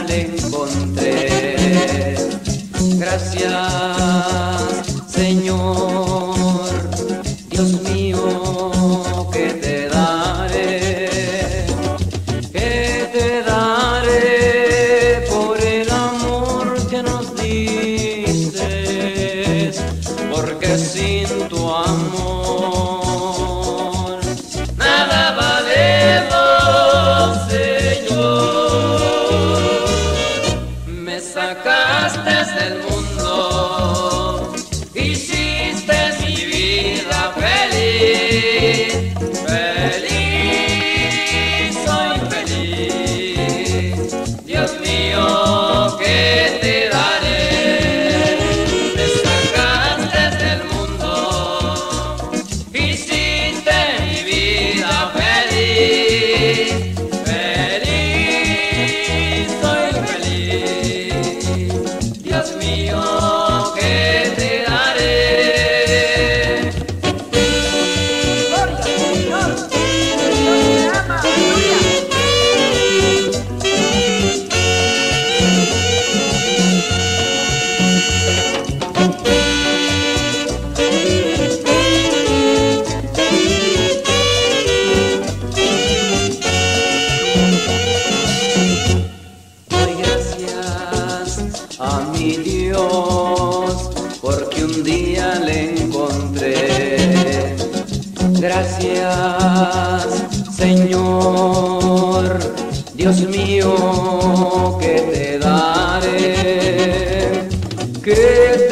le encontré. Gracias, Señor, Dios mío, que te daré por el amor que nos diste, porque sin tu amor nada valemos, Señor. Me sacaste del mundo, hiciste mi vida feliz, feliz, soy feliz. Dios mío, ¿qué te daré? Me sacaste del mundo, hiciste mi vida feliz, feliz, soy feliz. Dios mío, ¿qué te daré? Gloria, Señor. Dios te ama. Aleluya. Doy gracias a mi Dios porque un día le encontré. Gracias, Señor, Dios mío, que te daré, que